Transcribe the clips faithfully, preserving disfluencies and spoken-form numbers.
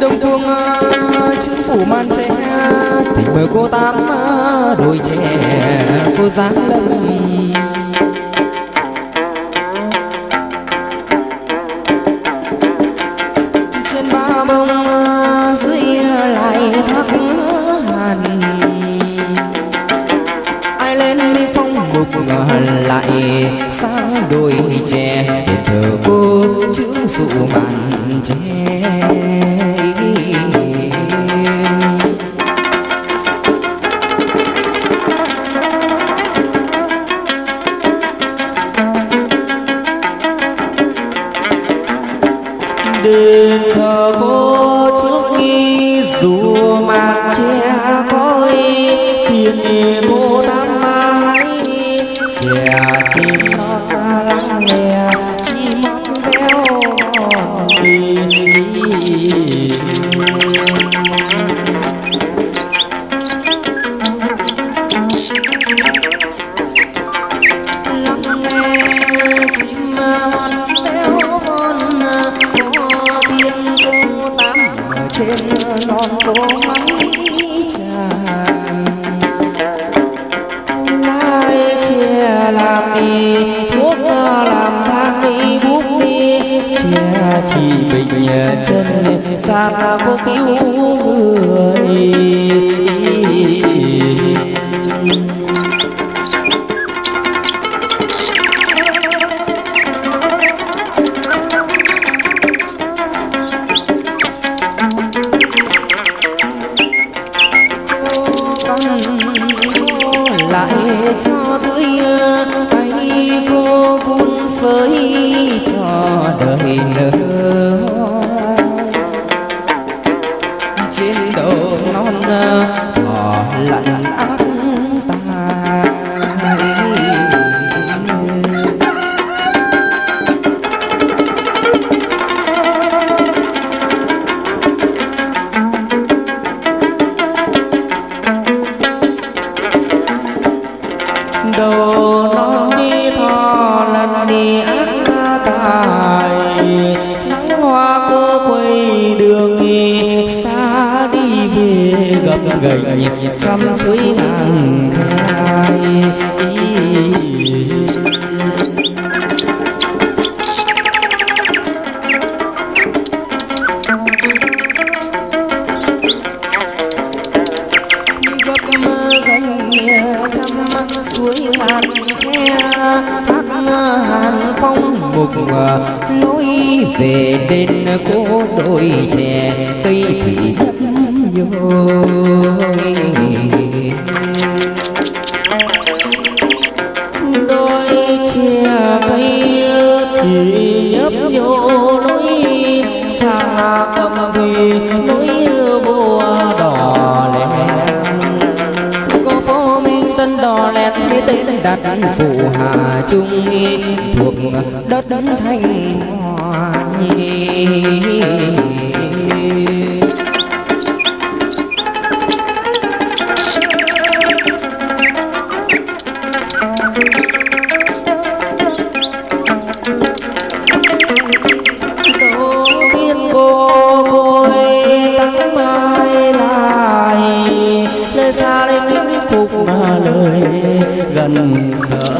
đông cuồng chữ phủ màn tre tình mơ cô tám đôi trẻ cô dáng lâm trên ba bông dưới lại thác hàn ai lên mi phong mục lại sang đôi trẻ đền thờ cô chữ dụ màn tre đền thờ cô trước nghi dù màn che cõi tiền cô tám mái trẻ chim non lắng nghe chim mót véo mòn đi lắng nghe chim mót véo mòn có tiên cô tám trên non cô mái tràng lái chia làm đi thuốc làm thang đi bút đi chia chỉ bệnh chân gian cô cứu người lại cho tươi tay cô vun sới cho đời nở trên đầu non họ lặn ác ta đầu non đi thò lần đi ác tài nắng hoa cô quay đường đi xa đi về gập ghềnh trăm suối ngàn khai suối hàn khe thác hàn phong mục lối về đền cô đôi trẻ cây thủy nhấp nhôi đôi trẻ cây thì nhấp nhô lối sang cầm thủy lối bùa đỏ lẻ có phố minh tân đỏ lẹt với tên đặt phụ hà trung nghi thuộc đất đất thanh hoàng nghi tổ biết cô côi tắng mai lại nơi xa đây kính phục lời gần sợ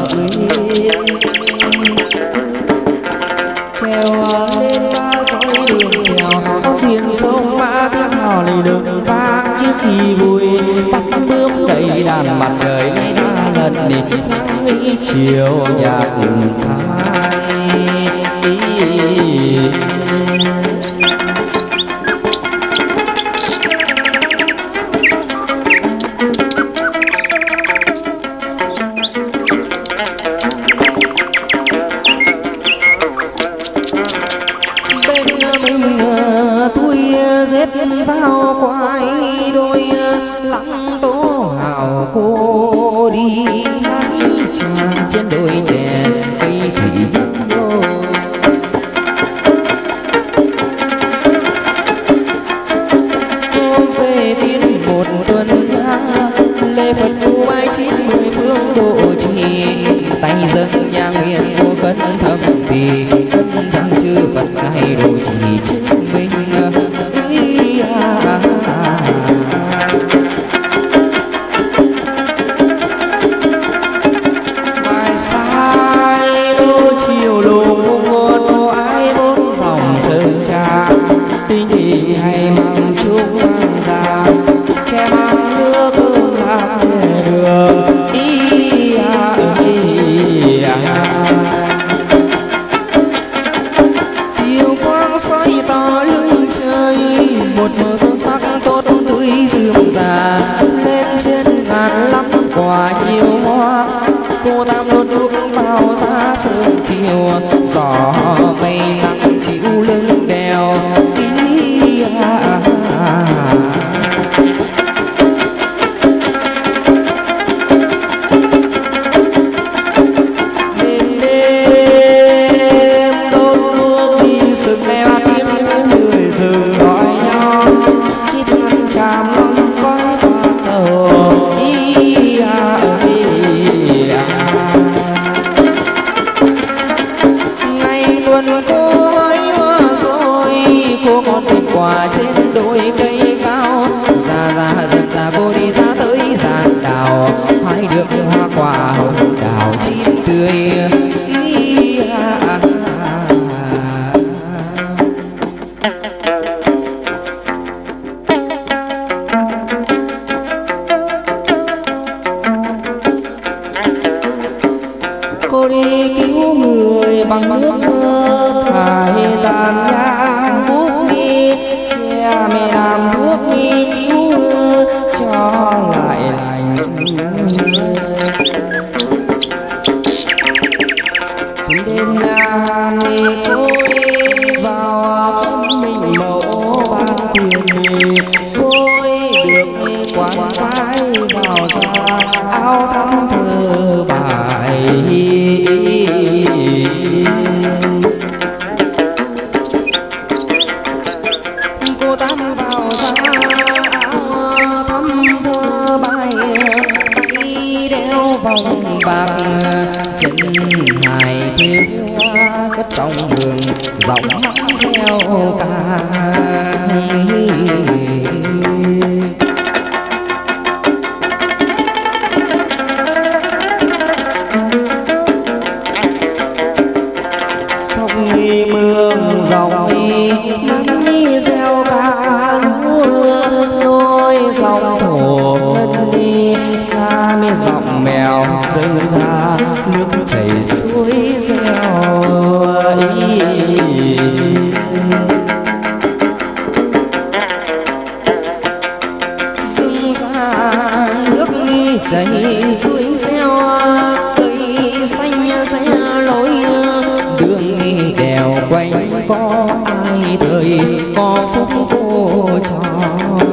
treo lên ba dõi đường trèo có thuyền sông mã tiếng hò lì đường vang chiếc thì vui bắt bước đầy đàn mặt trời nay đã lần đi nắng ý chiều nhạt phai rết dao quái đôi lắng tố hào cô đi hái trà trên đôi trẻ cây thủy nhô cô về tiến một tuần nhang lê phật tu ai chín mười phương độ trì tay dâng nhang nguyện cô cân thâm thì cân rằng chư phật ai độ trì chứng minh một màu sơn sắc tốt tươi rườm rà, lên trên ngàn lắm quả nhiều hoa. Cô tam đốt đuốc bao ra sớm chiều, gió mây nắng chịu lưng đèo. Ý à, à, à. Trên đôi cây cao già già dần già cô đi ra tới giàn đào, hái được hoa quả hồng đào chín tươi. Ý à, à, à. Cô đi cứu người bằng nước mưa thải tàn nhang bút đi, cha mẹ làm thuốc đi cứu cho lại lành. Chúng đêm là ni côi vào tâm mình mẫu ban quyền, côi được quán phái vào ra áo thắm thơ bài. Cô tám vào ra áo thắm thơ bài, tay đeo vòng bạc chân hài thêu hoa, cất trong đường giọng mắng reo ca. Sông đi mương dòng đi nắng đi gieo ca lúa, nôi dòng thổ ngân đi ca mi giọng mèo rơi ra nước chảy suối reo. Sương ra nước mi chảy suối reo, cây xanh xe lối đường đi đèo quanh có ai thời có phúc cô cho.